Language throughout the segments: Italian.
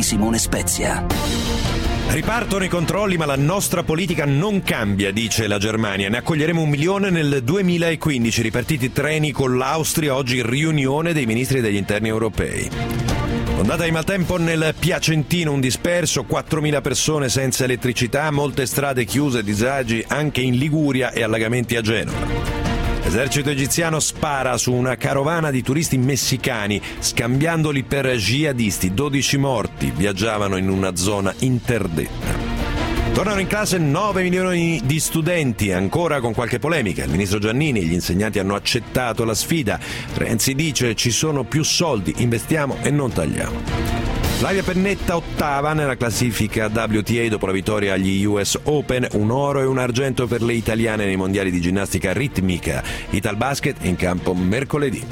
di Simone Spezia. Ripartono i controlli, ma la nostra politica non cambia, dice la Germania. Ne accoglieremo 1 milione nel 2015. Ripartiti treni con l'Austria, oggi riunione dei ministri degli interni europei. Ondata di maltempo nel Piacentino, un disperso, 4.000 persone senza elettricità, molte strade chiuse, disagi anche in Liguria e allagamenti a Genova. L'esercito egiziano spara su una carovana di turisti messicani, scambiandoli per jihadisti. 12 morti viaggiavano in una zona interdetta. Tornano in classe 9 milioni di studenti, ancora con qualche polemica. Il ministro Giannini e gli insegnanti hanno accettato la sfida. Renzi dice: ci sono più soldi, investiamo e non tagliamo. Flavia Pennetta ottava nella classifica WTA dopo la vittoria agli US Open, un oro e un argento per le italiane nei mondiali di ginnastica ritmica. Italbasket in campo mercoledì.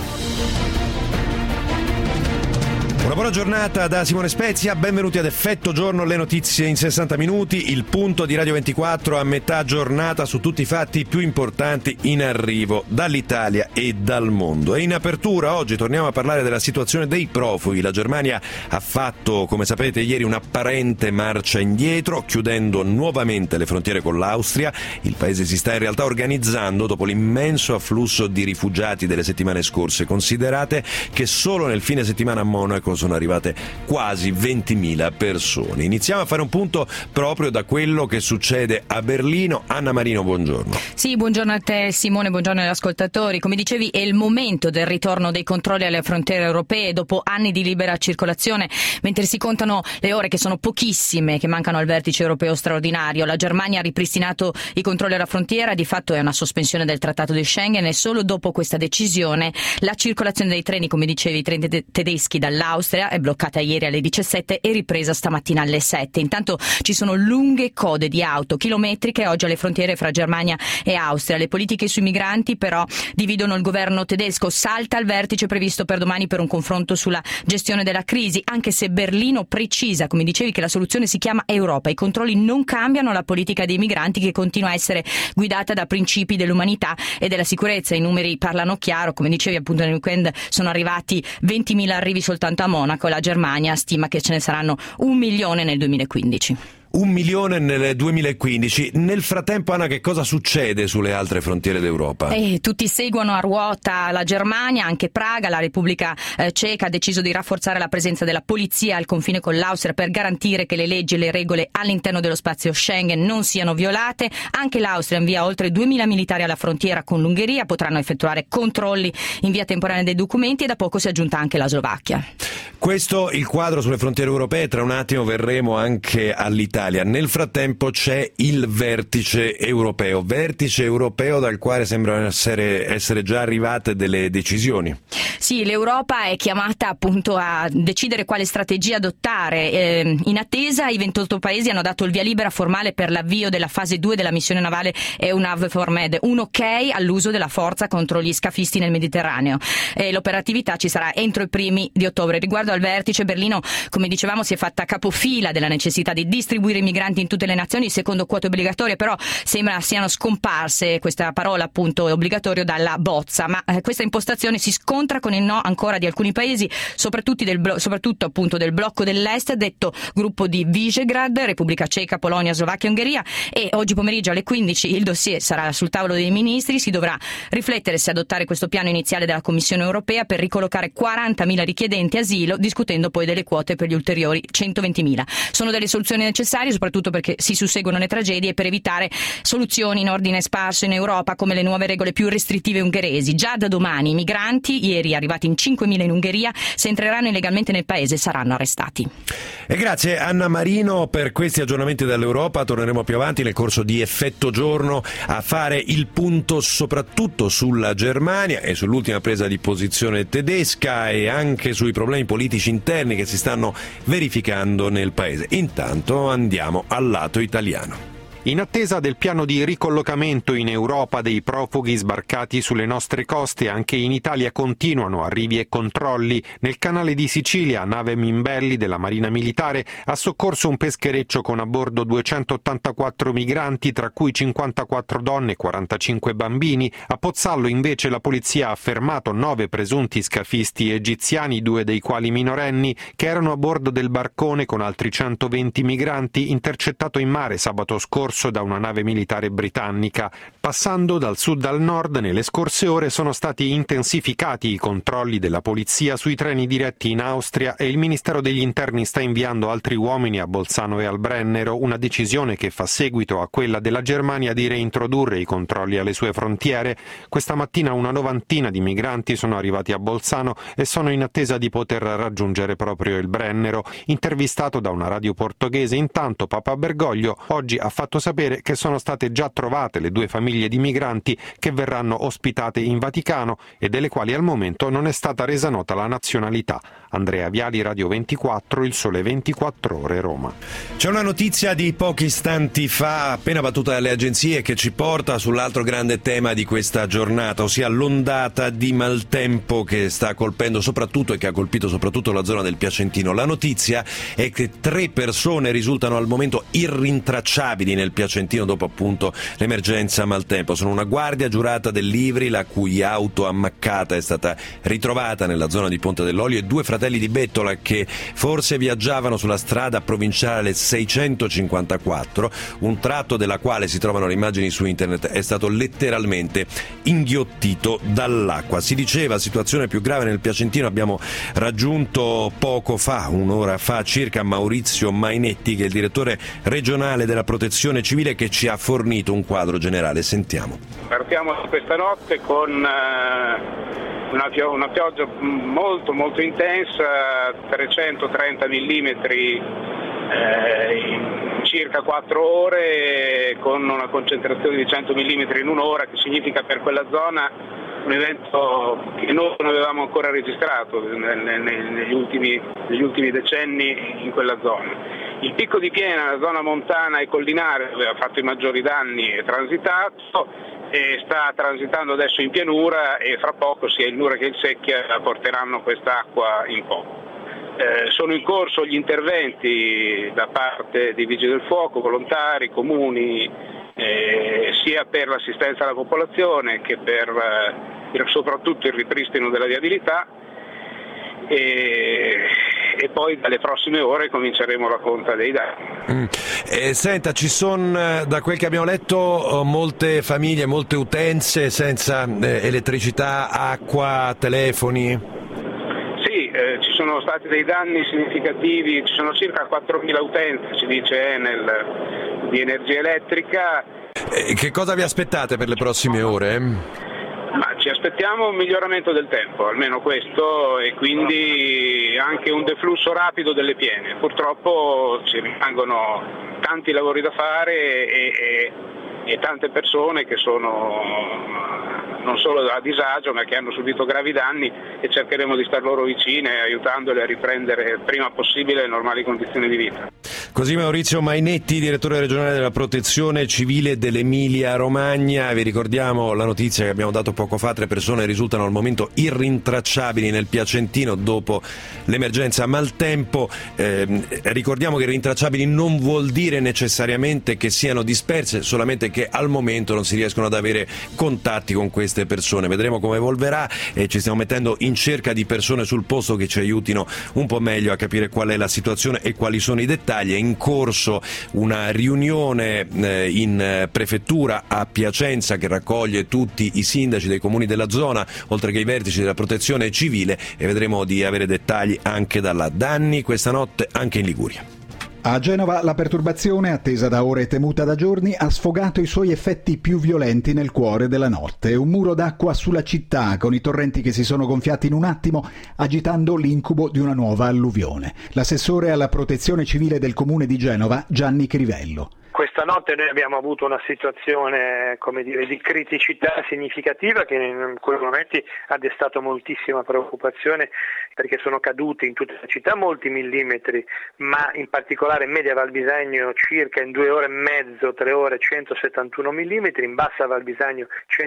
Una buona giornata da Simone Spezia, benvenuti ad Effetto Giorno, le notizie in 60 minuti, il punto di Radio 24 a metà giornata su tutti i fatti più importanti in arrivo dall'Italia e dal mondo. E in apertura oggi torniamo a parlare della situazione dei profughi. La Germania ha fatto, come sapete, ieri un'apparente marcia indietro, chiudendo nuovamente le frontiere con l'Austria. Il paese si sta in realtà organizzando dopo l'immenso afflusso di rifugiati delle settimane scorse. Considerate che solo nel fine settimana a Monaco sono arrivate quasi 20.000 persone. Iniziamo a fare un punto proprio da quello che succede a Berlino. Anna Marino, buongiorno. Sì, buongiorno a te Simone, buongiorno agli ascoltatori. Come dicevi, è il momento del ritorno dei controlli alle frontiere europee dopo anni di libera circolazione, mentre si contano le ore che sono pochissime che mancano al vertice europeo straordinario. La Germania ha ripristinato i controlli alla frontiera, di fatto è una sospensione del trattato di Schengen, e solo dopo questa decisione la circolazione dei treni, come dicevi, i treni tedeschi dall'Austria è bloccata ieri alle 17 e ripresa stamattina alle 7. Intanto ci sono lunghe code di auto chilometriche oggi alle frontiere fra Germania e Austria. Le politiche sui migranti però dividono il governo tedesco. Salta il vertice previsto per domani per un confronto sulla gestione della crisi, anche se Berlino precisa, come dicevi, che la soluzione si chiama Europa. I controlli non cambiano la politica dei migranti, che continua a essere guidata da principi dell'umanità e della sicurezza. I numeri parlano chiaro, come dicevi, appunto nel weekend sono arrivati 20.000 arrivi soltanto a Monaco. La Germania stima che ce ne saranno 1 milione nel 2015. 1 milione nel 2015. Nel frattempo, Anna, che cosa succede sulle altre frontiere d'Europa? Tutti seguono a ruota la Germania, anche Praga. La Repubblica Ceca ha deciso di rafforzare la presenza della polizia al confine con l'Austria per garantire che le leggi e le regole all'interno dello spazio Schengen non siano violate. Anche l'Austria invia oltre 2.000 militari alla frontiera con l'Ungheria, potranno effettuare controlli in via temporanea dei documenti, e da poco si è aggiunta anche la Slovacchia. Questo il quadro sulle frontiere europee. Tra un attimo verremo anche all'Italia. Nel frattempo c'è il vertice europeo dal quale sembrano essere già arrivate delle decisioni. Sì, l'Europa è chiamata appunto a decidere quale strategia adottare. In attesa, i 28 paesi hanno dato il via libera formale per l'avvio della fase 2 della missione navale EUNAVFOR Med, un ok all'uso della forza contro gli scafisti nel Mediterraneo. L'operatività ci sarà entro i primi di ottobre. Riguardo al vertice, Berlino, come dicevamo, si è fatta capofila della necessità di distribuire i migranti in tutte le nazioni secondo quote obbligatorie, però sembra siano scomparse, questa parola appunto è obbligatorio, dalla bozza, ma questa impostazione si scontra con il no ancora di alcuni paesi, soprattutto appunto del blocco dell'est, detto gruppo di Visegrad, Repubblica Ceca, Polonia, Slovacchia e Ungheria. E oggi pomeriggio alle 15 il dossier sarà sul tavolo dei ministri. Si dovrà riflettere se adottare questo piano iniziale della Commissione europea per ricollocare 40.000 richiedenti asilo, discutendo poi delle quote per gli ulteriori 120.000. Sono delle soluzioni necessarie, soprattutto perché si susseguono le tragedie, e per evitare soluzioni in ordine sparso in Europa come le nuove regole più restrittive ungheresi. Già da domani i migranti, ieri arrivati in 5.000 in Ungheria, se entreranno illegalmente nel paese saranno arrestati. E grazie Anna Marino per questi aggiornamenti dall'Europa. Torneremo più avanti nel corso di Effetto Giorno a fare il punto soprattutto sulla Germania e sull'ultima presa di posizione tedesca, e anche sui problemi politici interni che si stanno verificando nel paese. Intanto andiamo al lato italiano. In attesa del piano di ricollocamento in Europa dei profughi sbarcati sulle nostre coste, anche in Italia continuano arrivi e controlli. Nel canale di Sicilia, nave Mimbelli della Marina Militare ha soccorso un peschereccio con a bordo 284 migranti, tra cui 54 donne e 45 bambini. A Pozzallo invece la polizia ha fermato 9 presunti scafisti egiziani, 2 dei quali minorenni, che erano a bordo del barcone con altri 120 migranti intercettato in mare sabato scorso da una nave militare britannica. Passando dal sud al nord, nelle scorse ore sono stati intensificati i controlli della polizia sui treni diretti in Austria e il Ministero degli Interni sta inviando altri uomini a Bolzano e al Brennero, una decisione che fa seguito a quella della Germania di reintrodurre i controlli alle sue frontiere. Questa mattina una novantina di migranti sono arrivati a Bolzano e sono in attesa di poter raggiungere proprio il Brennero. Intervistato da una radio portoghese, intanto Papa Bergoglio oggi ha fatto sapere che sono state già trovate le 2 famiglie di migranti che verranno ospitate in Vaticano e delle quali al momento non è stata resa nota la nazionalità. Andrea Viali, Radio 24, Il Sole 24 Ore, Roma. C'è una notizia di pochi istanti fa, appena battuta dalle agenzie, che ci porta sull'altro grande tema di questa giornata, ossia l'ondata di maltempo che sta colpendo soprattutto e che ha colpito soprattutto la zona del Piacentino. La notizia è che 3 persone risultano al momento irrintracciabili nel Piacentino dopo appunto l'emergenza maltempo. Sono una guardia giurata dell'Ivri, la cui auto ammaccata è stata ritrovata nella zona di Ponte dell'Olio, e 2 fratelli di Bettola che forse viaggiavano sulla strada provinciale 654, un tratto della quale si trovano le immagini su internet è stato letteralmente inghiottito dall'acqua. Si diceva situazione più grave nel Piacentino. Abbiamo raggiunto poco fa, un'ora fa circa, Maurizio Mainetti, che è il direttore regionale della Protezione Civile, che ci ha fornito un quadro generale. Sentiamo. Partiamo questa notte con una pioggia molto intensa, 330 millimetri in circa 4 ore, con una concentrazione di 100 millimetri in un'ora, che significa per quella zona un evento che noi non avevamo ancora registrato negli ultimi decenni in quella zona. Il picco di piena, la zona montana e collinare, dove ha fatto i maggiori danni, è transitato e sta transitando adesso in pianura, e fra poco sia il Nure che il Secchia porteranno quest'acqua in Po. Sono in corso gli interventi da parte di Vigili del Fuoco, volontari, comuni, sia per l'assistenza alla popolazione che per soprattutto il ripristino della viabilità, e poi dalle prossime ore cominceremo la conta dei danni. Senta, ci sono, da quel che abbiamo letto, molte famiglie, molte utenze senza elettricità, acqua, telefoni. Ci sono stati dei danni significativi, ci sono circa 4.000 utenze, ci dice Enel, di energia elettrica. Che cosa vi aspettate per le prossime ore? Ma ci aspettiamo un miglioramento del tempo, almeno questo, e quindi anche un deflusso rapido delle piene. Purtroppo ci rimangono tanti lavori da fare e tante persone che sono non solo a disagio, ma che hanno subito gravi danni, e cercheremo di star loro vicine, aiutandole a riprendere il prima possibile le normali condizioni di vita. Così Maurizio Mainetti, direttore regionale della Protezione Civile dell'Emilia Romagna. Vi ricordiamo la notizia che abbiamo dato poco fa: 3 persone risultano al momento irrintracciabili nel Piacentino dopo l'emergenza maltempo. Ricordiamo che irrintracciabili non vuol dire necessariamente che siano disperse, solamente che al momento non si riescono ad avere contatti con queste persone. Vedremo come evolverà e ci stiamo mettendo in cerca di persone sul posto che ci aiutino un po' meglio a capire qual è la situazione e quali sono i dettagli. È in corso una riunione in prefettura a Piacenza che raccoglie tutti i sindaci dei comuni della zona, oltre che i vertici della Protezione Civile, e vedremo di avere dettagli anche da là. Danni questa notte anche in Liguria. A Genova la perturbazione, attesa da ore e temuta da giorni, ha sfogato i suoi effetti più violenti nel cuore della notte. Un muro d'acqua sulla città, con i torrenti che si sono gonfiati in un attimo, agitando l'incubo di una nuova alluvione. L'assessore alla Protezione Civile del Comune di Genova, Gianni Crivello. Questa Stanotte noi abbiamo avuto una situazione, di criticità significativa che in quei momenti ha destato moltissima preoccupazione, perché sono caduti in tutta la città molti millimetri, ma in particolare in media Val Bisagno circa in 2 ore e mezzo, 3 ore 171 millimetri, in bassa Val Bisagno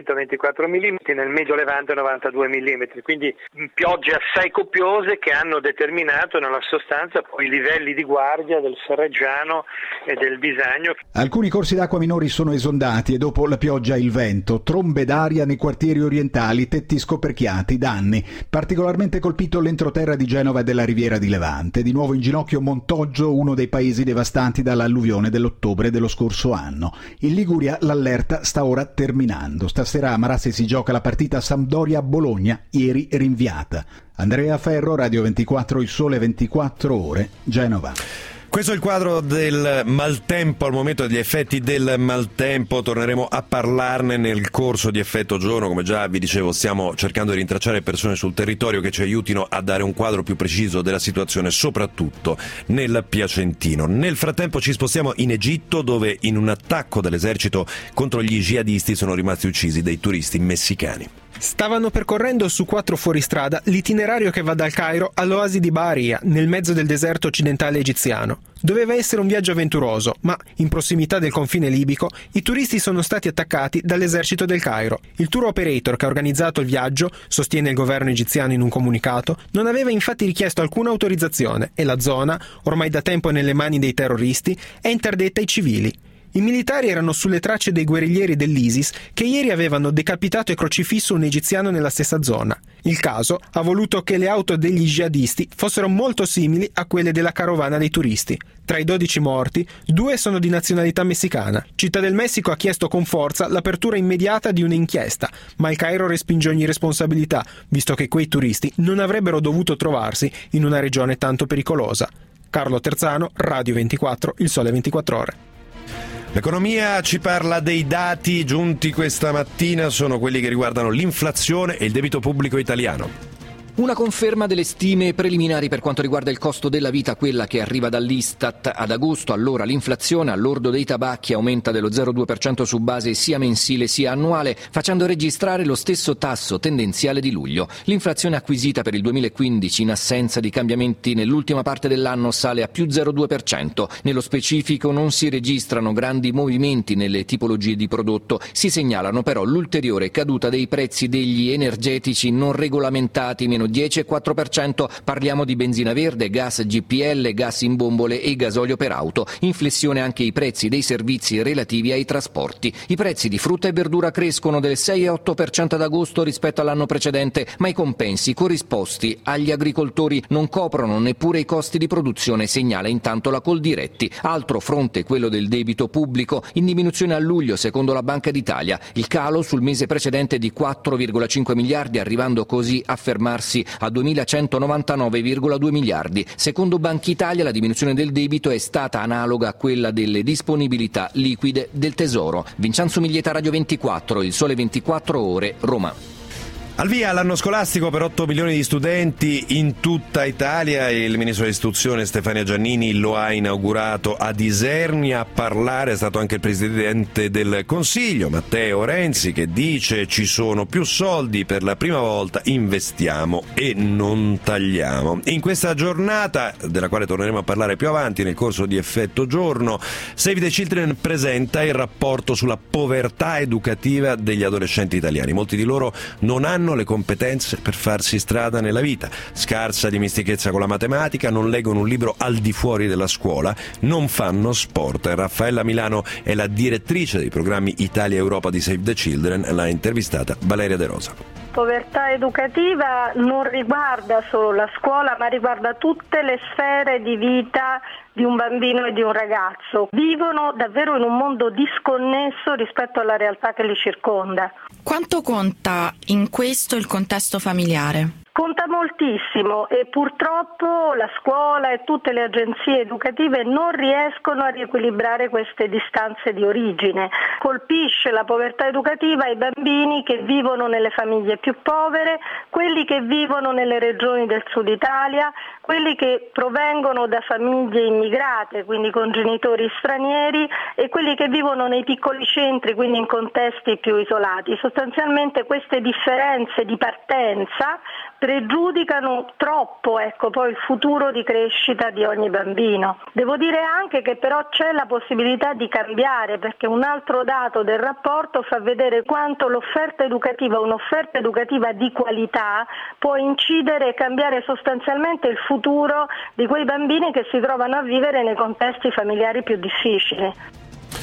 124 millimetri, nel medio Levante 92 millimetri, quindi piogge assai copiose che hanno determinato nella sostanza poi i livelli di guardia del Ferreggiano e del Bisagno. Alcuni corsi d'acqua minori sono esondati e dopo la pioggia il vento, trombe d'aria nei quartieri orientali, tetti scoperchiati, danni. Particolarmente colpito l'entroterra di Genova e della Riviera di Levante. Di nuovo in ginocchio Montoggio, uno dei paesi devastati dall'alluvione dell'ottobre dello scorso anno. In Liguria l'allerta sta ora terminando. Stasera a Marassi si gioca la partita Sampdoria-Bologna, ieri rinviata. Andrea Ferro, Radio 24, Il Sole 24 Ore, Genova. Questo è il quadro del maltempo, al momento degli effetti del maltempo. Torneremo a parlarne nel corso di Effetto Giorno. Come già vi dicevo, stiamo cercando di rintracciare persone sul territorio che ci aiutino a dare un quadro più preciso della situazione, soprattutto nel Piacentino. Nel frattempo ci spostiamo in Egitto, dove in un attacco dell'esercito contro gli jihadisti sono rimasti uccisi dei turisti messicani. Stavano percorrendo su 4 fuoristrada l'itinerario che va dal Cairo all'oasi di Baharia, nel mezzo del deserto occidentale egiziano. Doveva essere un viaggio avventuroso, ma in prossimità del confine libico i turisti sono stati attaccati dall'esercito del Cairo. Il tour operator che ha organizzato il viaggio, sostiene il governo egiziano in un comunicato, non aveva infatti richiesto alcuna autorizzazione e la zona, ormai da tempo nelle mani dei terroristi, è interdetta ai civili. I militari erano sulle tracce dei guerriglieri dell'ISIS che ieri avevano decapitato e crocifisso un egiziano nella stessa zona. Il caso ha voluto che le auto degli jihadisti fossero molto simili a quelle della carovana dei turisti. Tra i 12 morti, 2 sono di nazionalità messicana. Città del Messico ha chiesto con forza l'apertura immediata di un'inchiesta, ma il Cairo respinge ogni responsabilità, visto che quei turisti non avrebbero dovuto trovarsi in una regione tanto pericolosa. Carlo Terzano, Radio 24, Il Sole 24 Ore. L'economia ci parla dei dati giunti questa mattina, sono quelli che riguardano l'inflazione e il debito pubblico italiano. Una conferma delle stime preliminari per quanto riguarda il costo della vita, quella che arriva dall'Istat. Ad agosto allora l'inflazione al lordo dei tabacchi aumenta dello 0,2% su base sia mensile sia annuale, facendo registrare lo stesso tasso tendenziale di luglio. L'inflazione acquisita per il 2015 in assenza di cambiamenti nell'ultima parte dell'anno sale a più 0,2%. Nello specifico non si registrano grandi movimenti nelle tipologie di prodotto, si segnalano però l'ulteriore caduta dei prezzi degli energetici non regolamentati, meno 10,4%, parliamo di benzina verde, gas GPL, gas in bombole e gasolio per auto. In flessione anche i prezzi dei servizi relativi ai trasporti. I prezzi di frutta e verdura crescono del 6,8% ad agosto rispetto all'anno precedente, ma i compensi corrisposti agli agricoltori non coprono neppure i costi di produzione, segnala intanto la Coldiretti. Altro fronte quello del debito pubblico, in diminuzione a luglio secondo la Banca d'Italia. Il calo sul mese precedente di 4,5 miliardi, arrivando così a fermarsi a 2.199,2 miliardi. Secondo Banca Italia la diminuzione del debito è stata analoga a quella delle disponibilità liquide del Tesoro. Vincenzo Miglieta, Radio 24, Il Sole 24 Ore, Roma. Al via l'anno scolastico per 8 milioni di studenti in tutta Italia. Il ministro dell'istruzione Stefania Giannini lo ha inaugurato ad Isernia. A parlare è stato anche il presidente del Consiglio Matteo Renzi, che dice: ci sono più soldi, per la prima volta investiamo e non tagliamo. In questa giornata, della quale torneremo a parlare più avanti nel corso di Effetto Giorno, Save the Children presenta il rapporto sulla povertà educativa degli adolescenti italiani. Molti di loro non hanno le competenze per farsi strada nella vita, scarsa dimestichezza con la matematica, non leggono un libro al di fuori della scuola, non fanno sport. Raffaella Milano è la direttrice dei programmi Italia e Europa di Save the Children, l'ha intervistata Valeria De Rosa. Povertà educativa non riguarda solo la scuola, ma riguarda tutte le sfere di vita di un bambino e di un ragazzo. Vivono davvero in un mondo disconnesso rispetto alla realtà che li circonda. Quanto conta in questo il contesto familiare? Conta molto moltissimo, e purtroppo la scuola e tutte le agenzie educative non riescono a riequilibrare queste distanze di origine. Colpisce la povertà educativa i bambini che vivono nelle famiglie più povere, quelli che vivono nelle regioni del sud Italia, quelli che provengono da famiglie immigrate, quindi con genitori stranieri, e quelli che vivono nei piccoli centri, quindi in contesti più isolati. Sostanzialmente queste differenze di partenza pregiudicano troppo poi il futuro di crescita di ogni bambino. Devo dire anche che però c'è la possibilità di cambiare, perché un altro dato del rapporto fa vedere quanto l'offerta educativa, un'offerta educativa di qualità, può incidere e cambiare sostanzialmente il futuro di quei bambini che si trovano a vivere nei contesti familiari più difficili.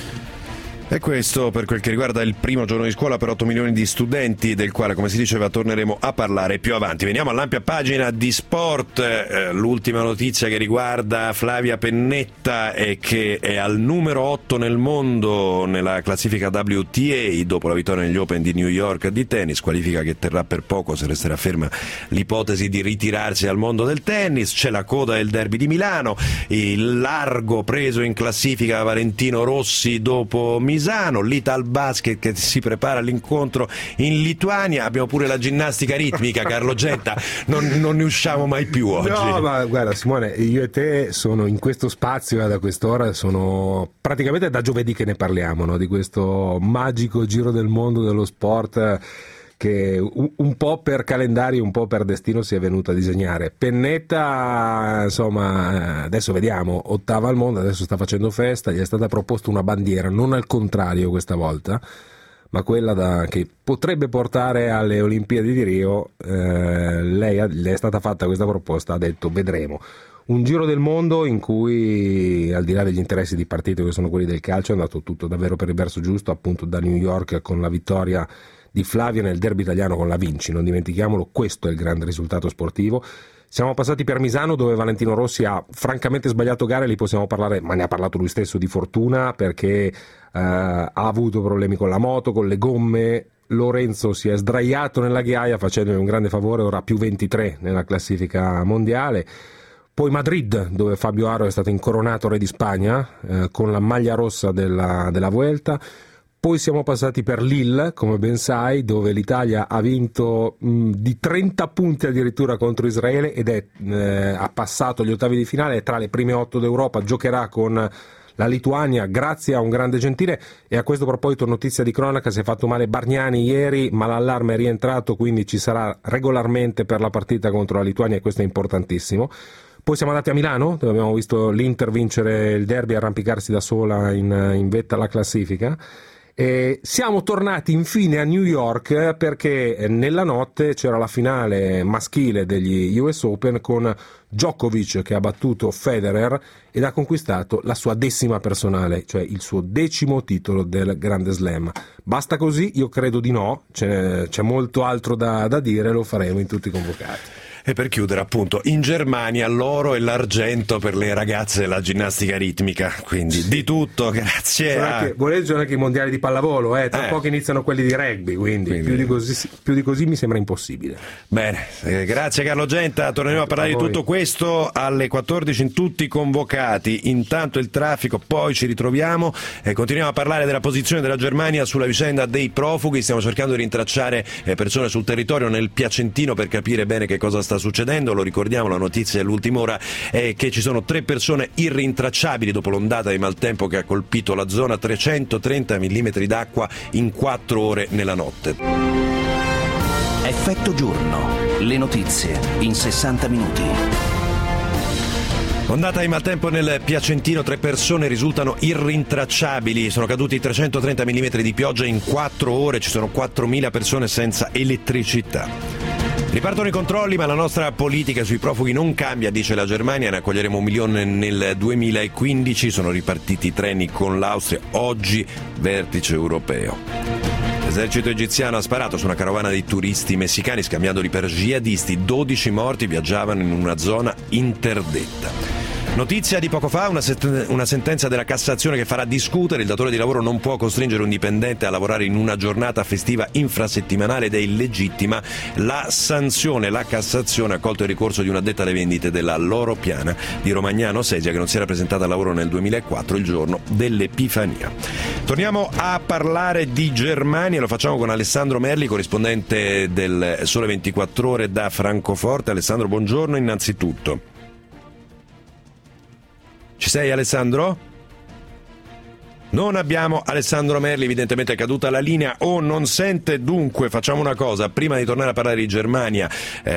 E questo per quel che riguarda il primo giorno di scuola per 8 milioni di studenti, del quale, come si diceva, torneremo a parlare più avanti. Veniamo all'ampia pagina di sport. L'ultima notizia che riguarda Flavia Pennetta è che è al numero 8 nel mondo nella classifica WTA dopo la vittoria negli Open di New York di tennis, qualifica che terrà per poco se resterà ferma l'ipotesi di ritirarsi dal mondo del tennis. C'è la coda del derby di Milano, il largo preso in classifica da Valentino Rossi dopo Misano, l'Ital Basket che si prepara all'incontro in Lituania. Abbiamo pure la ginnastica ritmica, Carlo Genta, non ne usciamo mai più oggi. No, ma guarda Simone, io e te sono in questo spazio da quest'ora, sono praticamente da giovedì che ne parliamo, no? Di questo magico giro del mondo dello sport che un po' per calendario, un po' per destino si è venuto a disegnare. Pennetta, insomma, adesso vediamo, ottava al mondo, adesso sta facendo festa, gli è stata proposta una bandiera, non al contrario questa volta, ma quella che potrebbe portare alle Olimpiadi di Rio. Lei è stata fatta questa proposta, ha detto vedremo. Un giro del mondo in cui, al di là degli interessi di partito che sono quelli del calcio, è andato tutto davvero per il verso giusto, appunto da New York con la vittoria di Flavia nel derby italiano con la Vinci, non dimentichiamolo, questo è il grande risultato sportivo. Siamo passati per Misano, dove Valentino Rossi ha francamente sbagliato gare, lì possiamo parlare, ma ne ha parlato lui stesso, di fortuna, perché ha avuto problemi con la moto, con le gomme. Lorenzo si è sdraiato nella ghiaia facendogli un grande favore, ora più 23 nella classifica mondiale. Poi Madrid, dove Fabio Aro è stato incoronato re di Spagna con la maglia rossa della Vuelta. Poi siamo passati per Lille, come ben sai, dove l'Italia ha vinto di 30 punti addirittura contro Israele ed ha passato gli ottavi di finale, è tra le prime 8 d'Europa, giocherà con la Lituania grazie a un grande Gentile. E a questo proposito, notizia di cronaca, si è fatto male Bargnani ieri, ma l'allarme è rientrato, quindi ci sarà regolarmente per la partita contro la Lituania e questo è importantissimo. Poi siamo andati a Milano, dove abbiamo visto l'Inter vincere il derby e arrampicarsi da sola in vetta alla classifica. E siamo tornati infine a New York perché nella notte c'era la finale maschile degli US Open con Djokovic che ha battuto Federer ed ha conquistato la sua 10ª personale, cioè il suo 10° titolo del Grande Slam. Basta così? Io credo di no, c'è molto altro da dire, lo faremo in tutti i convocati. E per chiudere, appunto, in Germania l'oro e l'argento per le ragazze della ginnastica ritmica, quindi di tutto, grazie. Voleggio anche i mondiali di pallavolo, tra poco iniziano quelli di rugby, quindi più di così mi sembra impossibile. Bene, grazie Carlo Genta, torneremo a parlare di tutto questo alle 14 in tutti i convocati. Intanto il traffico, poi ci ritroviamo e continuiamo a parlare della posizione della Germania sulla vicenda dei profughi. Stiamo cercando di rintracciare persone sul territorio nel Piacentino per capire bene che cosa sta succedendo. Lo ricordiamo, la notizia dell'ultima ora è che ci sono 3 persone irrintracciabili dopo l'ondata di maltempo che ha colpito la zona, 330 mm d'acqua in 4 ore nella notte. Effetto giorno, le notizie in 60 minuti. Ondata di maltempo nel Piacentino, 3 persone risultano irrintracciabili, sono caduti 330 mm di pioggia in 4 ore, ci sono 4.000 persone senza elettricità. Ripartono i controlli, ma la nostra politica sui profughi non cambia, dice la Germania, ne accoglieremo 1 milione nel 2015, sono ripartiti i treni con l'Austria, oggi vertice europeo. L'esercito egiziano ha sparato su una carovana di turisti messicani scambiandoli per jihadisti, 12 morti viaggiavano in una zona interdetta. Notizia di poco fa, una sentenza della Cassazione che farà discutere. Il datore di lavoro non può costringere un dipendente a lavorare in una giornata festiva infrasettimanale ed è illegittima la sanzione. La Cassazione ha accolto il ricorso di un'addetta alle vendite della Loro Piana di Romagnano Sesia, che non si era presentata al lavoro nel 2004, il giorno dell'Epifania. Torniamo a parlare di Germania, lo facciamo con Alessandro Merli, corrispondente del Sole 24 Ore da Francoforte. Alessandro, buongiorno innanzitutto. Ci sei, Alessandro? Non abbiamo Alessandro Merli, evidentemente è caduta la linea o non sente. Dunque facciamo una cosa, prima di tornare a parlare di Germania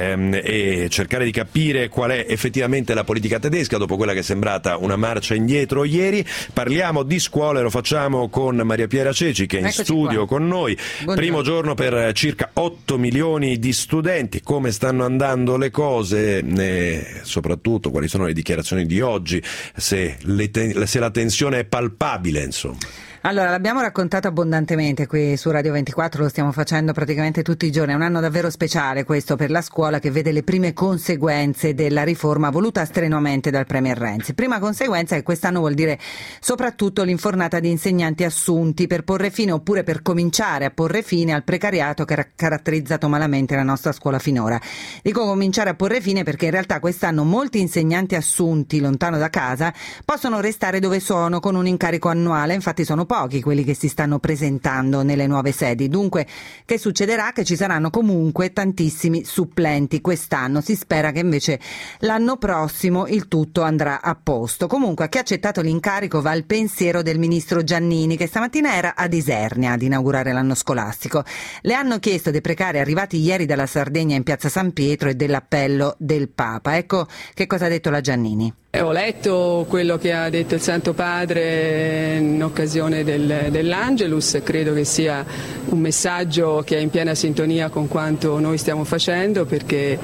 e cercare di capire qual è effettivamente la politica tedesca dopo quella che è sembrata una marcia indietro ieri, parliamo di scuola e lo facciamo con Maria Piera Ceci, che è in studio con noi. Buongiorno. Primo giorno per circa 8 milioni di studenti. Come stanno andando le cose e soprattutto quali sono le dichiarazioni di oggi, se la tensione è palpabile, insomma. Allora, l'abbiamo raccontato abbondantemente qui su Radio 24, lo stiamo facendo praticamente tutti i giorni. È un anno davvero speciale questo per la scuola, che vede le prime conseguenze della riforma voluta strenuamente dal Premier Renzi. Prima conseguenza è che quest'anno vuol dire soprattutto l'infornata di insegnanti assunti per porre fine, oppure per cominciare a porre fine, al precariato che ha caratterizzato malamente la nostra scuola finora. Dico cominciare a porre fine perché in realtà quest'anno molti insegnanti assunti lontano da casa possono restare dove sono con un incarico annuale, infatti sono pochi quelli che si stanno presentando nelle nuove sedi. Dunque, che succederà? Che ci saranno comunque tantissimi supplenti quest'anno. Si spera che invece l'anno prossimo il tutto andrà a posto. Comunque, a chi ha accettato l'incarico va il pensiero del ministro Giannini, che stamattina era ad Isernia ad inaugurare l'anno scolastico. Le hanno chiesto dei precari arrivati ieri dalla Sardegna in piazza San Pietro e dell'appello del Papa. Ecco che cosa ha detto la Giannini. Ho letto quello che ha detto il Santo Padre in occasione dell'Angelus, credo che sia un messaggio che è in piena sintonia con quanto noi stiamo facendo, perché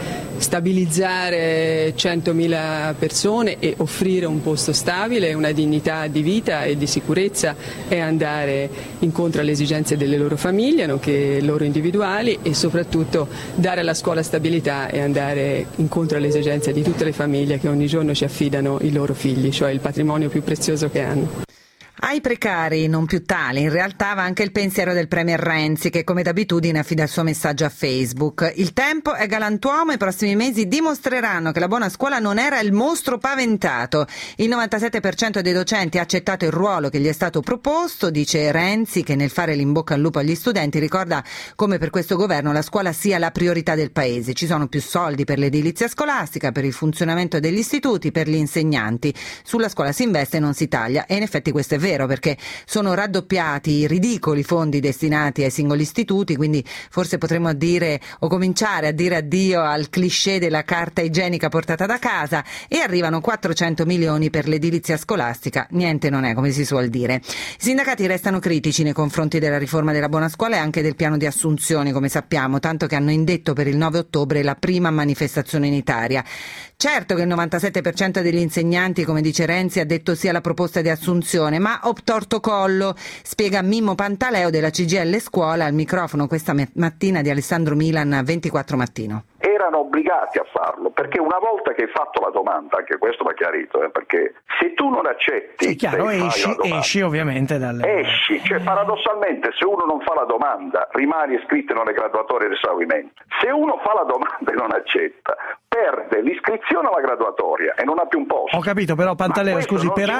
stabilizzare 100.000 persone e offrire un posto stabile, una dignità di vita e di sicurezza è andare incontro alle esigenze delle loro famiglie, nonché loro individuali, e soprattutto dare alla scuola stabilità e andare incontro alle esigenze di tutte le famiglie che ogni giorno ci affidano i loro figli, cioè il patrimonio più prezioso che hanno. Ai precari, non più tali, in realtà va anche il pensiero del Premier Renzi, che come d'abitudine affida il suo messaggio a Facebook. Il tempo è galantuomo e i prossimi mesi dimostreranno che la buona scuola non era il mostro paventato. Il 97% dei docenti ha accettato il ruolo che gli è stato proposto, dice Renzi, che nel fare l'in bocca al lupo agli studenti ricorda come per questo governo la scuola sia la priorità del paese. Ci sono più soldi per l'edilizia scolastica, per il funzionamento degli istituti, per gli insegnanti. Sulla scuola si investe e non si taglia, e in effetti questo è vero, perché sono raddoppiati i ridicoli fondi destinati ai singoli istituti, quindi forse potremmo dire o cominciare a dire addio al cliché della carta igienica portata da casa, e arrivano 400 milioni per l'edilizia scolastica. Niente non è, come si suol dire. I sindacati restano critici nei confronti della riforma della buona scuola e anche del piano di assunzioni, come sappiamo, tanto che hanno indetto per il 9 ottobre la prima manifestazione unitaria. Certo che il 97% degli insegnanti, come dice Renzi, ha detto sì alla proposta di assunzione, ma obtorto collo, spiega Mimmo Pantaleo della CGIL Scuola al microfono questa mattina di Alessandro Milan, 24 Mattino. Erano obbligati a farlo, perché una volta che hai fatto la domanda, anche questo va chiarito, perché se tu non accetti, sì, chiaro, esci ovviamente esci, cioè paradossalmente se uno non fa la domanda rimane iscritto nelle graduatorie di esaurimento. Se uno fa la domanda e non accetta, perde l'iscrizione alla graduatoria e non ha più un posto. Ho capito, però Pantaleo, scusi, per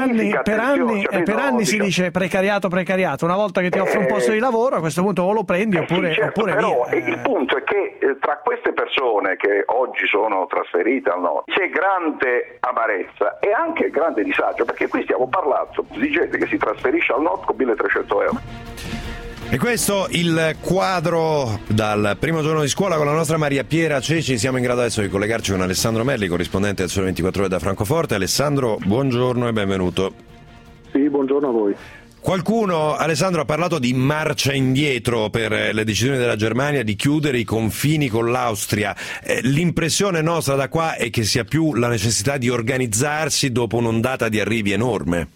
anni si dice precariato, una volta che ti offre un posto di lavoro a questo punto o lo prendi oppure, sì, certo, oppure però via. Il punto è che tra queste persone che oggi sono trasferite al nord c'è grande amarezza e anche grande disagio, perché qui stiamo parlando di gente che si trasferisce al nord con 1.300 euro. E questo il quadro dal primo giorno di scuola con la nostra Maria Piera Ceci. Siamo in grado adesso di collegarci con Alessandro Merli, corrispondente del Sole 24 Ore da Francoforte. Alessandro, buongiorno e benvenuto. Sì, buongiorno a voi. Qualcuno, Alessandro, ha parlato di marcia indietro per le decisioni della Germania di chiudere i confini con l'Austria. L'impressione nostra da qua è che sia più la necessità di organizzarsi dopo un'ondata di arrivi enorme.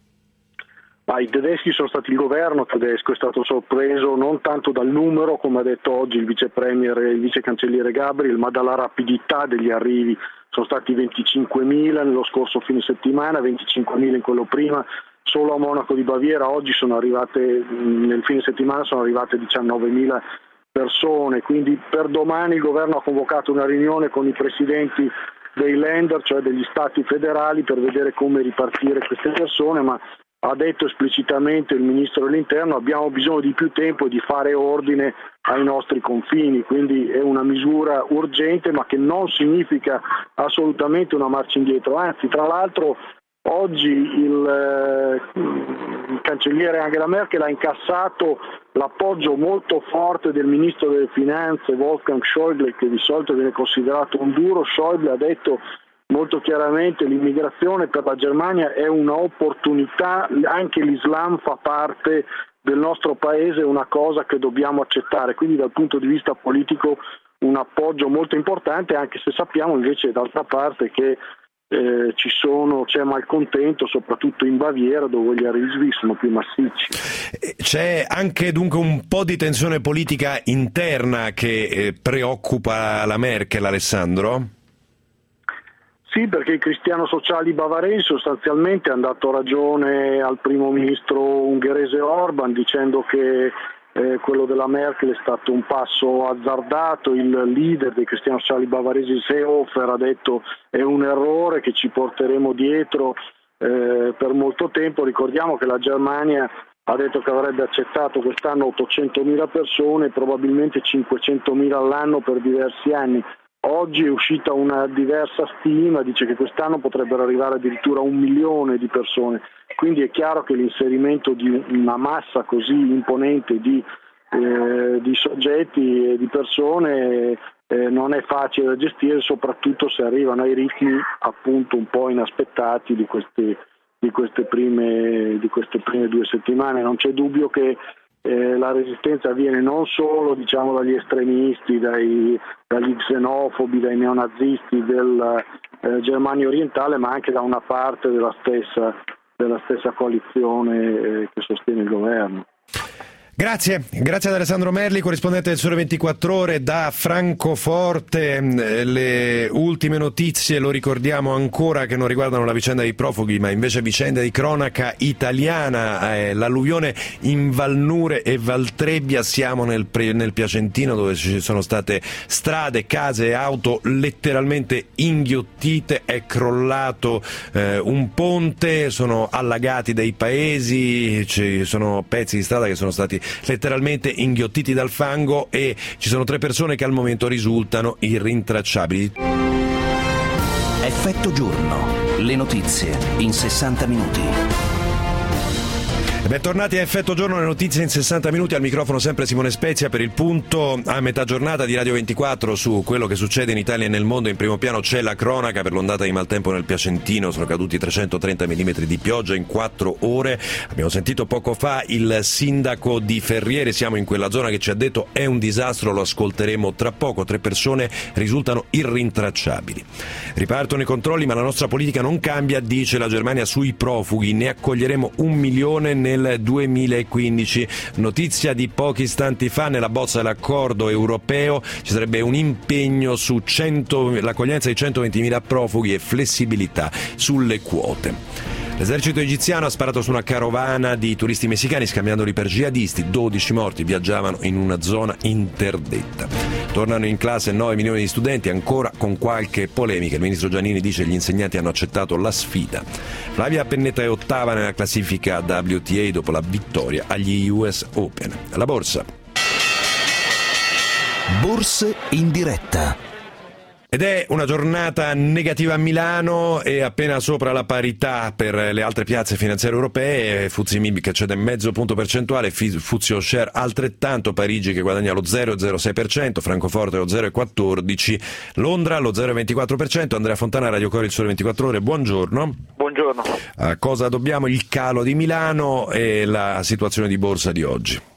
Ma i tedeschi sono stati, il governo tedesco è stato sorpreso non tanto dal numero, come ha detto oggi il vicepremier e il vicecancelliere Gabriel, ma dalla rapidità degli arrivi sono stati 25.000 nello scorso fine settimana, 25.000 in quello prima. Solo a Monaco di Baviera oggi nel fine settimana sono arrivate 19.000 persone, quindi per domani il governo ha convocato una riunione con i presidenti dei Länder, cioè degli stati federali, per vedere come ripartire queste persone, ma ha detto esplicitamente il ministro dell'Interno: abbiamo bisogno di più tempo e di fare ordine ai nostri confini, quindi è una misura urgente ma che non significa assolutamente una marcia indietro, anzi tra l'altro oggi il cancelliere Angela Merkel ha incassato l'appoggio molto forte del ministro delle finanze Wolfgang Schäuble, che di solito viene considerato un duro. Schäuble ha detto molto chiaramente: l'immigrazione per la Germania è un'opportunità, anche l'Islam fa parte del nostro paese, è una cosa che dobbiamo accettare, quindi dal punto di vista politico un appoggio molto importante, anche se sappiamo invece d'altra parte che c'è malcontento soprattutto in Baviera, dove gli arrivi sono più massicci. C'è anche dunque un po' di tensione politica interna che preoccupa la Merkel, Alessandro? Sì, perché i cristiano-sociali bavaresi sostanzialmente hanno dato ragione al primo ministro ungherese Orban, dicendo che quello della Merkel è stato un passo azzardato. Il leader dei cristiano-sociali bavaresi Seehofer ha detto: è un errore che ci porteremo dietro per molto tempo. Ricordiamo che la Germania ha detto che avrebbe accettato quest'anno 800.000 persone, probabilmente 500.000 all'anno per diversi anni. Oggi è uscita una diversa stima, dice che quest'anno potrebbero arrivare addirittura 1 milione di persone, quindi è chiaro che l'inserimento di una massa così imponente di soggetti e di persone non è facile da gestire, soprattutto se arrivano ai ritmi appunto un po' inaspettati di queste prime 2 settimane. Non c'è dubbio che la resistenza viene non solo dagli estremisti, dagli xenofobi, dai neonazisti della Germania orientale, ma anche da una parte della stessa coalizione che sostiene il governo. Grazie ad Alessandro Merli, corrispondente del Sole 24 Ore da Francoforte. Le ultime notizie, lo ricordiamo ancora, che non riguardano la vicenda dei profughi, ma invece vicende di cronaca italiana. L'alluvione in Valnure e Valtrebbia, siamo nel Piacentino, dove ci sono state strade, case e auto letteralmente inghiottite. È crollato un ponte, sono allagati dei paesi, ci sono pezzi di strada che sono stati letteralmente inghiottiti dal fango e ci sono 3 persone che al momento risultano irrintracciabili. Effetto giorno. Le notizie in 60 minuti. Bentornati a Effetto Giorno, le notizie in 60 minuti. Al microfono sempre Simone Spezia per il punto a metà giornata di Radio 24 su quello che succede in Italia e nel mondo. In primo piano c'è la cronaca per l'ondata di maltempo nel Piacentino, sono caduti 330 mm di pioggia in 4 ore. Abbiamo sentito poco fa il sindaco di Ferriere, siamo in quella zona, che ci ha detto è un disastro, lo ascolteremo tra poco. 3 persone risultano irrintracciabili. Ripartono i controlli ma la nostra politica non cambia, dice la Germania sui profughi, ne accoglieremo 1 milione nel 2015. Notizia di pochi istanti fa: nella bozza dell'accordo europeo ci sarebbe un impegno su l'accoglienza di 120.000 profughi e flessibilità sulle quote. L'esercito egiziano ha sparato su una carovana di turisti messicani scambiandoli per jihadisti. 12 morti, viaggiavano in una zona interdetta. Tornano in classe 9 milioni di studenti, ancora con qualche polemica. Il ministro Giannini dice che gli insegnanti hanno accettato la sfida. Flavia Pennetta è 8ª nella classifica WTA dopo la vittoria agli US Open. La borsa. Borse in diretta. Ed è una giornata negativa a Milano e appena sopra la parità per le altre piazze finanziarie europee. FTSE MIB che cede mezzo punto percentuale, FTSE All-Share altrettanto, Parigi che guadagna lo 0,06%, Francoforte lo 0,14%, Londra lo 0,24%. Andrea Fontana, Radio Cori, il Sole 24 Ore, buongiorno. Buongiorno. A cosa dobbiamo il calo di Milano e la situazione di borsa di oggi?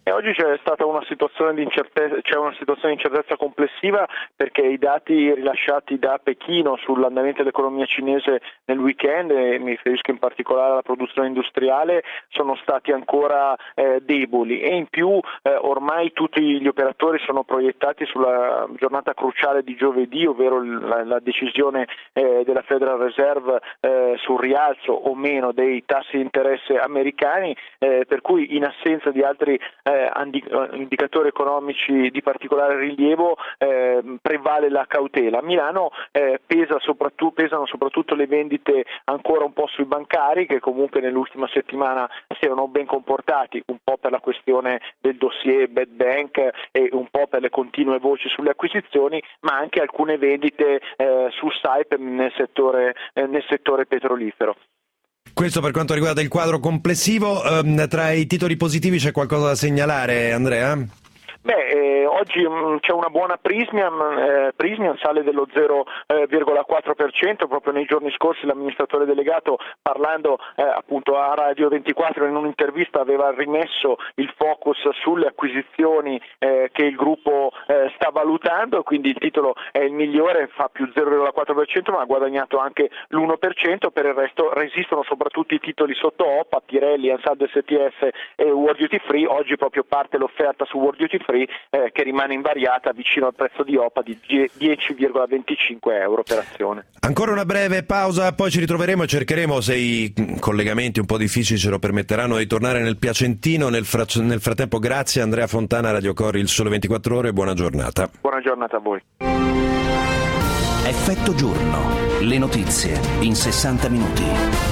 E oggi c'è stata una situazione di incertezza complessiva, perché i dati rilasciati da Pechino sull'andamento dell'economia cinese nel weekend, e mi riferisco in particolare alla produzione industriale, sono stati ancora deboli, e in più ormai tutti gli operatori sono proiettati sulla giornata cruciale di giovedì, ovvero la decisione della Federal Reserve sul rialzo o meno dei tassi di interesse americani, per cui in assenza di altri indicatori economici di particolare rilievo prevale la cautela. A Milano pesano soprattutto le vendite ancora un po' sui bancari, che comunque nell'ultima settimana si erano ben comportati, un po' per la questione del dossier Bad Bank e un po' per le continue voci sulle acquisizioni, ma anche alcune vendite su Saipem nel settore petrolifero. Questo per quanto riguarda il quadro complessivo. Tra i titoli positivi c'è qualcosa da segnalare, Andrea? Oggi c'è una buona Prysmian sale dello 0,4%, proprio nei giorni scorsi l'amministratore delegato, parlando appunto a Radio 24 in un'intervista, aveva rimesso il focus sulle acquisizioni che il gruppo sta valutando, quindi il titolo è il migliore, fa più 0,4%, ma ha guadagnato anche l'1%. Per il resto resistono soprattutto i titoli sotto OPA, Pirelli, Ansaldo STS e World Duty Free. Oggi proprio parte l'offerta su World Duty Free che rimane invariata vicino al prezzo di OPA di 10,25 euro per azione. Ancora una breve pausa, poi ci ritroveremo e cercheremo, se i collegamenti un po' difficili ce lo permetteranno, di tornare nel Piacentino. Nel frattempo grazie Andrea Fontana, Radio Corri, Il Sole 24 Ore, buona giornata. Buona giornata a voi. Effetto giorno, le notizie in 60 minuti.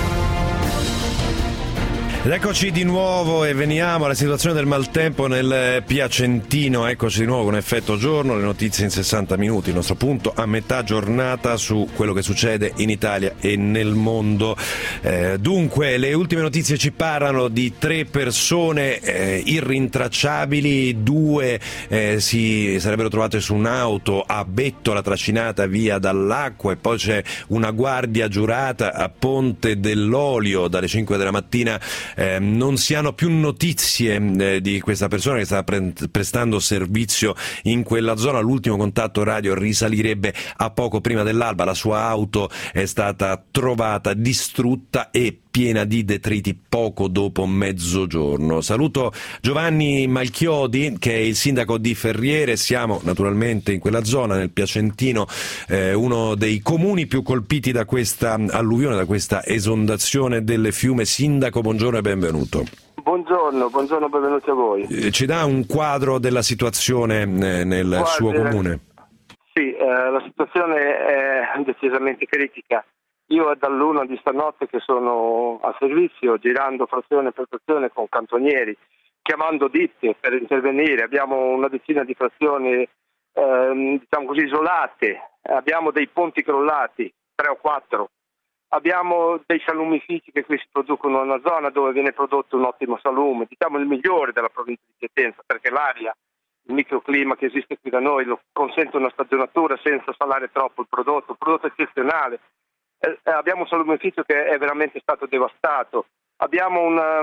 Ed eccoci di nuovo e veniamo alla situazione del maltempo nel Piacentino. Eccoci di nuovo con Effetto Giorno, le notizie in 60 minuti, il nostro punto a metà giornata su quello che succede in Italia e nel mondo. Dunque, le ultime notizie ci parlano di 3 persone irrintracciabili, 2 si sarebbero trovate su un'auto a Bettola tracinata via dall'acqua, e poi c'è una guardia giurata a Ponte dell'Olio dalle 5 della mattina. Non si hanno più notizie di questa persona che sta prestando servizio in quella zona. L'ultimo contatto radio risalirebbe a poco prima dell'alba. La sua auto è stata trovata distrutta e piena di detriti poco dopo mezzogiorno. Saluto Giovanni Malchiodi, che è il sindaco di Ferriere. Siamo naturalmente in quella zona, nel Piacentino, uno dei comuni più colpiti da questa alluvione, da questa esondazione del fiume. Sindaco, buongiorno e benvenuto. Buongiorno, benvenuti a voi. Ci dà un quadro della situazione nel suo comune? Sì, la situazione è decisamente critica. Io è dall'1 di stanotte che sono a servizio, girando frazione per frazione con cantonieri, chiamando ditte per intervenire. Abbiamo una decina di frazioni diciamo così isolate, abbiamo dei ponti crollati, 3 o 4. Abbiamo dei salumifici che qui si producono in una zona dove viene prodotto un ottimo salume, diciamo il migliore della provincia di Piacenza, perché l'aria, il microclima che esiste qui da noi lo consente una stagionatura senza salare troppo il prodotto eccezionale. Abbiamo un salumificio che è veramente stato devastato. Abbiamo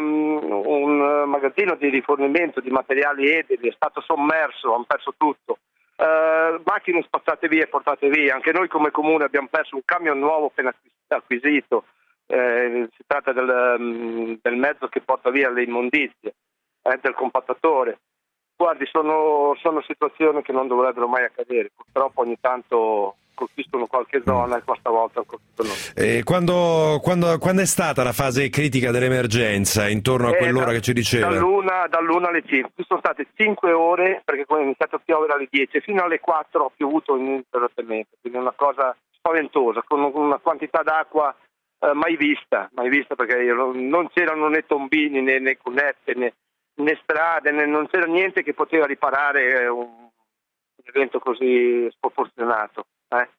un magazzino di rifornimento di materiali edili, è stato sommerso, hanno perso tutto. Macchine spazzate via e portate via. Anche noi come comune abbiamo perso un camion nuovo appena acquisito. Si tratta del mezzo che porta via le immondizie, del compattatore. Guardi, sono situazioni che non dovrebbero mai accadere. Purtroppo ogni tanto colpiscono qualche zona e questa volta hanno colpito noi. Quando è stata la fase critica dell'emergenza, intorno a quell'ora che ci diceva? Dall'1 alle 5. Ci sono state 5 ore, perché poi è iniziato a piovere alle 10, fino alle 4 ho piovuto ininterrottamente, quindi una cosa spaventosa, con una quantità d'acqua mai vista, perché non c'erano né tombini né cunette né strade, non c'era niente che poteva riparare un evento così sproporzionato.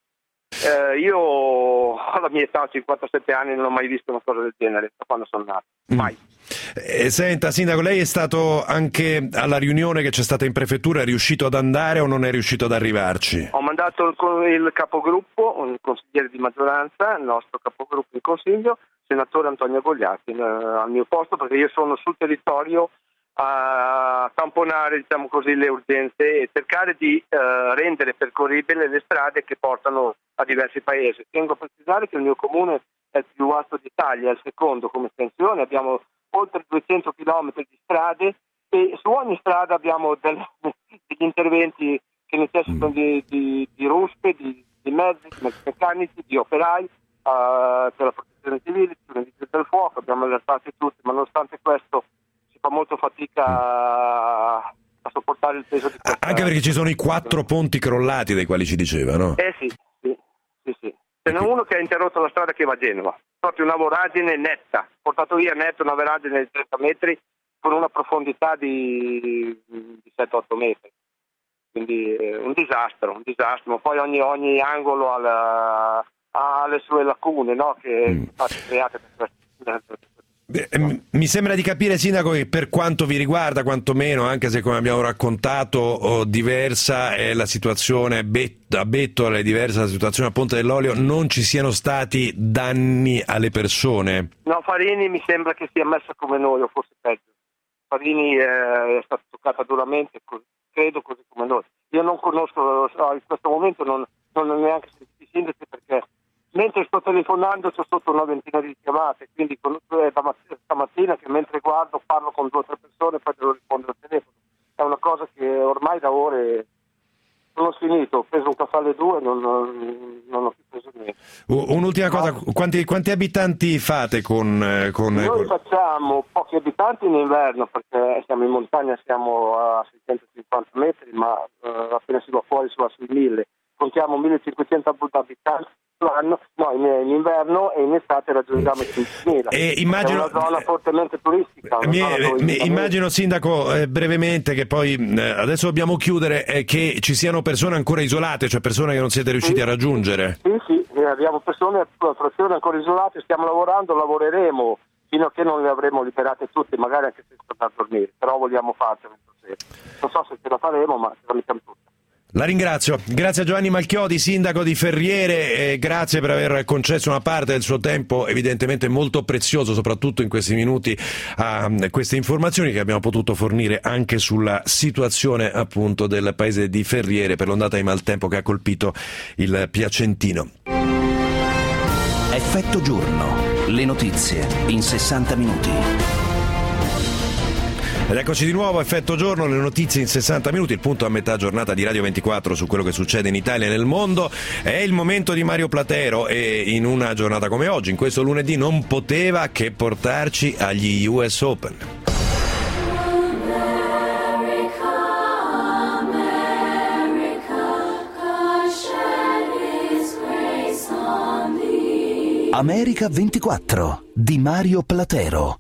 Io alla mia età, ho 57 anni, non ho mai visto una cosa del genere da quando sono nato, mai. Senta, Sindaco, lei è stato anche alla riunione che c'è stata in prefettura, è riuscito ad andare o non è riuscito ad arrivarci? Ho mandato il capogruppo, un consigliere di maggioranza, il nostro capogruppo in consiglio, senatore Antonio Gogliati, al mio posto, perché io sono sul territorio a tamponare, diciamo così, le urgenze e cercare di rendere percorribili le strade che portano a diversi paesi. Tengo a precisare che il mio comune è il più vasto d'Italia, è il secondo come estensione, abbiamo oltre 200 km di strade e su ogni strada abbiamo degli interventi che necessitano di ruspe, di mezzi meccanici, di operai, per la protezione civile, per i vigili del fuoco, abbiamo allertati tutti, ma nonostante questo si fa molto fatica a sopportare il peso di questa. Anche perché ci sono i 4 ponti crollati dei quali ci diceva, no? Sì. Ce n'è uno che ha interrotto la strada che va a Genova, proprio una voragine netta, portato via netto una voragine di 30 metri con una profondità di 7-8 metri. Quindi un disastro, ma poi ogni angolo ha le sue lacune, no? Che sono state create per questo. Mi sembra di capire, Sindaco, che per quanto vi riguarda, quantomeno, anche se come abbiamo raccontato diversa è la situazione a Bettola, è diversa la situazione a Ponte dell'Olio, non ci siano stati danni alle persone? No, Farini mi sembra che sia messa come noi, o forse peggio. Farini è stata toccata duramente, credo così come noi. Io non conosco, in questo momento non ho neanche sentito i sindaci perché mentre sto telefonando c'ho sotto una ventina di chiamate, quindi stamattina che mentre guardo parlo con 2 o 3 persone e poi devo rispondere al telefono. È una cosa che ormai da ore non ho finito, ho preso un caffè alle 2 e non ho più preso niente. Un'ultima cosa, quanti abitanti fate con... Noi facciamo pochi abitanti in inverno perché siamo in montagna, siamo a 650 metri, ma appena si va fuori si va sui 1000. Contiamo 1500 abitanti l'anno, in inverno e in estate raggiungiamo i 5.000. È una zona fortemente turistica. Immagino, Sindaco, brevemente, che poi adesso dobbiamo chiudere, che ci siano persone ancora isolate, cioè persone che non siete riusciti a raggiungere. Sì, abbiamo persone a frazione ancora isolate, stiamo lavoreremo fino a che non le avremo liberate tutte, magari anche senza andare a dormire, però vogliamo farcela. Non so se ce la faremo, ma ce la mettiamo tutte. La ringrazio. Grazie a Giovanni Malchiodi, sindaco di Ferriere, e grazie per aver concesso una parte del suo tempo, evidentemente molto prezioso, soprattutto in questi minuti, a queste informazioni che abbiamo potuto fornire anche sulla situazione appunto del paese di Ferriere per l'ondata di maltempo che ha colpito il Piacentino. Effetto giorno. Le notizie in 60 minuti. Ed eccoci di nuovo, Effetto Giorno, le notizie in 60 minuti, il punto a metà giornata di Radio 24 su quello che succede in Italia e nel mondo. È il momento di Mario Platero e in una giornata come oggi, in questo lunedì, non poteva che portarci agli US Open. America 24 di Mario Platero.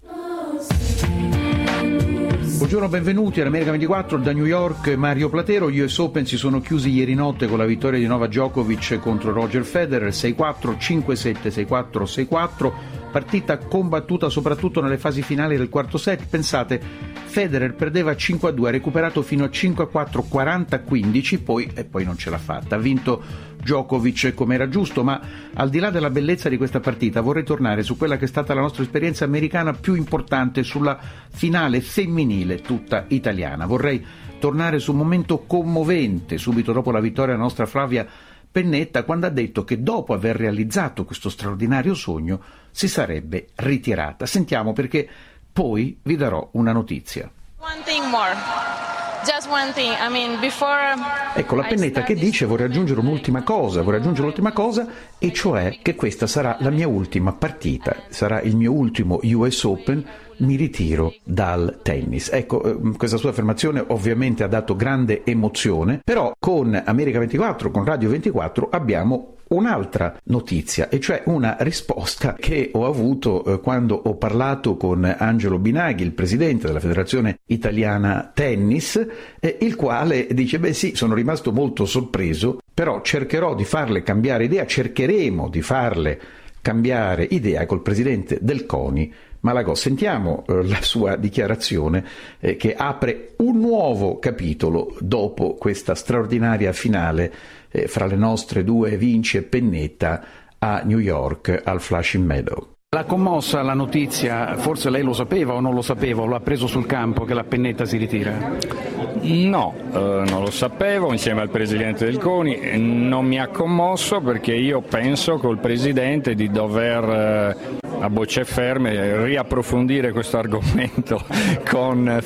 Buongiorno, benvenuti all'America 24 da New York. Mario Platero. Gli US Open si sono chiusi ieri notte con la vittoria di Novak Djokovic contro Roger Federer 6-4, 5-7, 6-4, 6-4, partita combattuta soprattutto nelle fasi finali del quarto set. Pensate, Federer perdeva 5-2, ha recuperato fino a 5-4, 40-15, poi non ce l'ha fatta. Ha vinto Djokovic come era giusto, ma al di là della bellezza di questa partita vorrei tornare su quella che è stata la nostra esperienza americana più importante, sulla finale femminile tutta italiana. Vorrei tornare su un momento commovente subito dopo la vittoria della nostra Flavia Pennetta, quando ha detto che dopo aver realizzato questo straordinario sogno si sarebbe ritirata. Sentiamo, perché poi vi darò una notizia. One thing more. Just one thing. I mean, before... Ecco, la Pennetta che dice: vorrei aggiungere l'ultima cosa, e cioè che questa sarà la mia ultima partita, sarà il mio ultimo US Open, mi ritiro dal tennis. Ecco, questa sua affermazione ovviamente ha dato grande emozione, però con America 24, con Radio 24 abbiamo un'altra notizia, e cioè una risposta che ho avuto quando ho parlato con Angelo Binaghi, il presidente della Federazione Italiana Tennis, il quale dice: beh sì, sono rimasto molto sorpreso, però cercherò di farle cambiare idea, cercheremo di farle cambiare idea col presidente del CONI Malagò. Sentiamo la sua dichiarazione che apre un nuovo capitolo dopo questa straordinaria finale fra le nostre due Vinci e Pennetta a New York al Flushing Meadow. L'ha commossa la notizia, forse lei lo sapeva o non lo sapeva, o l'ha preso sul campo che la Pennetta si ritira? No, non lo sapevo, insieme al Presidente del CONI, non mi ha commosso perché io penso col Presidente di dover a bocce ferme riapprofondire questo argomento con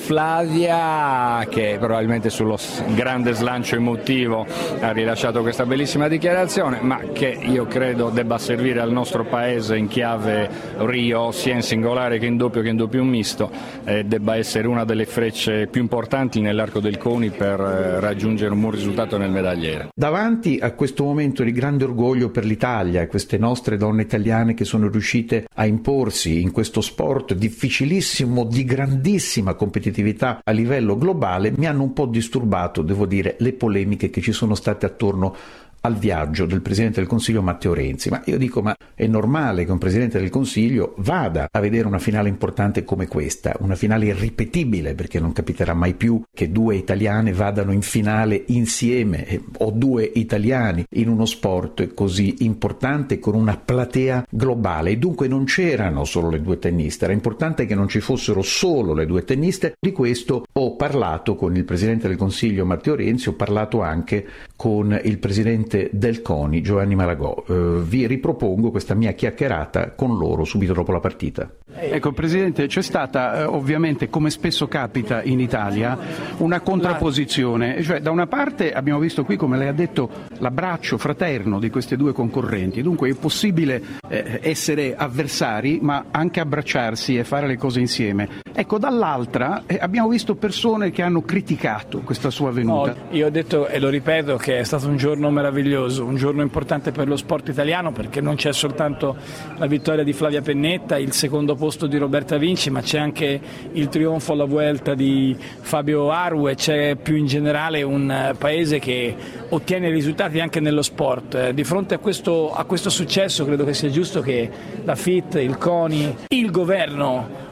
Flavia, che probabilmente sullo grande slancio emotivo ha rilasciato questa bellissima dichiarazione, ma che io credo debba servire al nostro Paese in chiave Rio, sia in singolare che in doppio misto, debba essere una delle frecce più importanti nell'arco del CONI per raggiungere un buon risultato nel medagliere. Davanti a questo momento di grande orgoglio per l'Italia, queste nostre donne italiane che sono riuscite a imporsi in questo sport difficilissimo, di grandissima competitività a livello globale, mi hanno un po' disturbato, devo dire, le polemiche che ci sono state attorno al viaggio del Presidente del Consiglio Matteo Renzi. Ma io dico, ma è normale che un Presidente del Consiglio vada a vedere una finale importante come questa, una finale irripetibile, perché non capiterà mai più che due italiane vadano in finale insieme, o due italiani in uno sport così importante con una platea globale. E dunque non c'erano solo le due tenniste, era importante che non ci fossero solo le due tenniste. Di questo ho parlato con il Presidente del Consiglio Matteo Renzi, ho parlato anche con il Presidente del CONI Giovanni Malagò. Vi ripropongo questa mia chiacchierata con loro subito dopo la partita. Ecco Presidente, c'è stata ovviamente, come spesso capita in Italia, una contrapposizione, cioè da una parte abbiamo visto qui, come lei ha detto, l'abbraccio fraterno di queste due concorrenti, dunque è possibile essere avversari ma anche abbracciarsi e fare le cose insieme. Ecco, dall'altra abbiamo visto persone che hanno criticato questa sua venuta. Io ho detto e lo ripeto che è stato un giorno meraviglioso, un giorno importante per lo sport italiano, perché non c'è soltanto la vittoria di Flavia Pennetta, il secondo posto di Roberta Vinci, ma c'è anche il trionfo alla Vuelta di Fabio Aru e c'è più in generale un paese che ottiene risultati anche nello sport. Di fronte a questo successo credo che sia giusto che la FIT, il CONI, il governo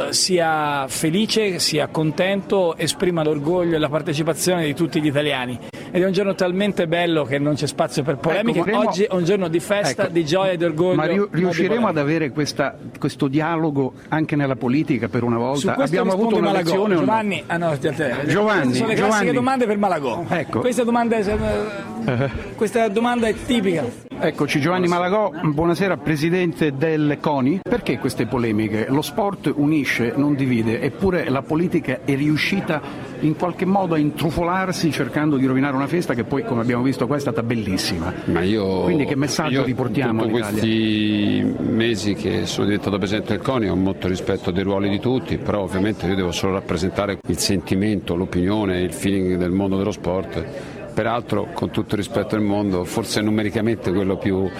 sia felice, sia contento, esprima l'orgoglio e la partecipazione di tutti gli italiani. Ed è un giorno talmente bello che non c'è spazio per polemiche. Oggi è un giorno di festa, di gioia e di orgoglio. Ma riusciremo ad avere questo dialogo anche nella politica per una volta? Abbiamo avuto una lezione Giovanni, Giovanni, sono le classiche domande per Malagò. Ecco. Questa domanda è tipica. Eccoci, Giovanni Malagò, buonasera, Presidente del CONI. Perché queste polemiche? Lo sport unisce, non divide, eppure la politica è riuscita in qualche modo a intrufolarsi cercando di rovinare una festa che poi, come abbiamo visto qua, è stata bellissima. Quindi che messaggio riportiamo all'Italia? Questi mesi che sono diventato Presidente del CONI ho molto rispetto dei ruoli di tutti, però ovviamente io devo solo rappresentare il sentimento, l'opinione, il feeling del mondo dello sport. Peraltro, con tutto il rispetto del mondo, forse numericamente quello più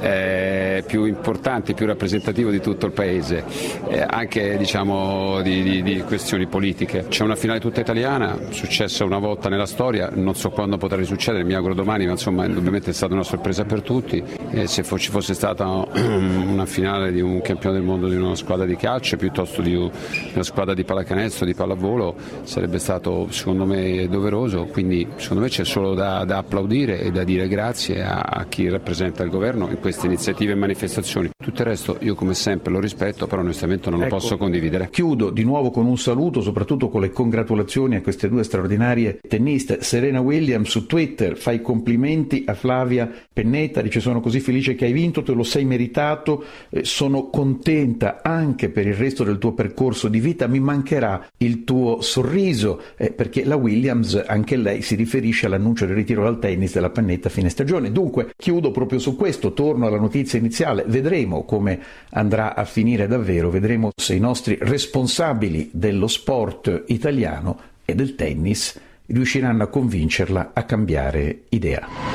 importante, più rappresentativo di tutto il paese, anche diciamo di questioni politiche. C'è una finale tutta italiana, successa una volta nella storia, non so quando potrà risuccedere, mi auguro domani, ma insomma indubbiamente è stata una sorpresa per tutti. Se ci fosse stata una finale di un campione del mondo di una squadra di calcio piuttosto di una squadra di pallacanestro, di pallavolo, sarebbe stato secondo me doveroso, quindi secondo me c'è solo da applaudire e da dire grazie a chi rappresenta il governo in queste iniziative e manifestazioni. Tutto il resto io come sempre lo rispetto, però onestamente non lo posso condividere. Chiudo di nuovo con un saluto, soprattutto con le congratulazioni a queste due straordinarie tenniste. Serena Williams su Twitter fa i complimenti a Flavia Pennetta, dice: sono così felice che hai vinto, te lo sei meritato, sono contenta anche per il resto del tuo percorso di vita, mi mancherà il tuo sorriso, perché la Williams, anche lei, si riferisce all'annuncio del ritiro dal tennis della Pennetta a fine stagione. Dunque chiudo proprio su questo, torno alla notizia iniziale, vedremo come andrà a finire davvero, vedremo se i nostri responsabili dello sport italiano e del tennis riusciranno a convincerla a cambiare idea.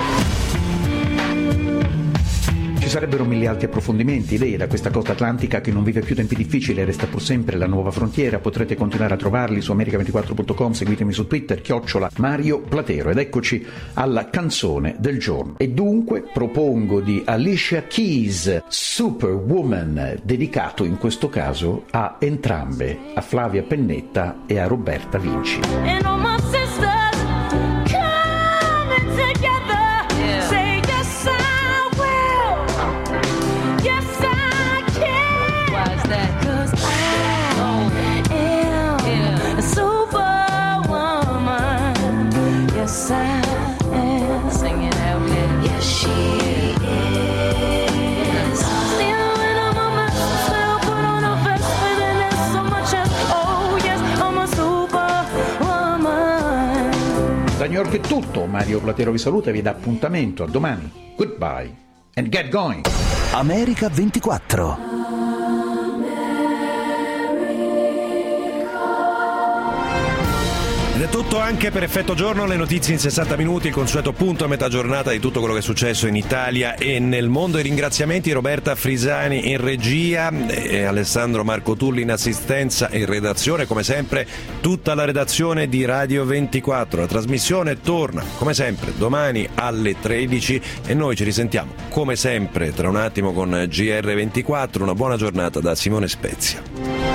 Ci sarebbero mille altri approfondimenti, idee da questa costa atlantica che non vive più tempi difficili e resta pur sempre la nuova frontiera. Potrete continuare a trovarli su America24.com, seguitemi su Twitter, @Mario Platero. Ed eccoci alla canzone del giorno. E dunque propongo di Alicia Keys, Superwoman, dedicato in questo caso a entrambe, a Flavia Pennetta e a Roberta Vinci. New York è tutto. Mario Platero vi saluta e vi dà appuntamento a domani. Goodbye and get going. America 24. Ed è tutto anche per Effetto Giorno, le notizie in 60 minuti, il consueto punto a metà giornata di tutto quello che è successo in Italia e nel mondo. I ringraziamenti Roberta Frisani in regia e Alessandro Marco Tulli in assistenza e in redazione, come sempre tutta la redazione di Radio 24. La trasmissione torna come sempre domani alle 13 e noi ci risentiamo come sempre tra un attimo con GR24. Una buona giornata da Simone Spezia.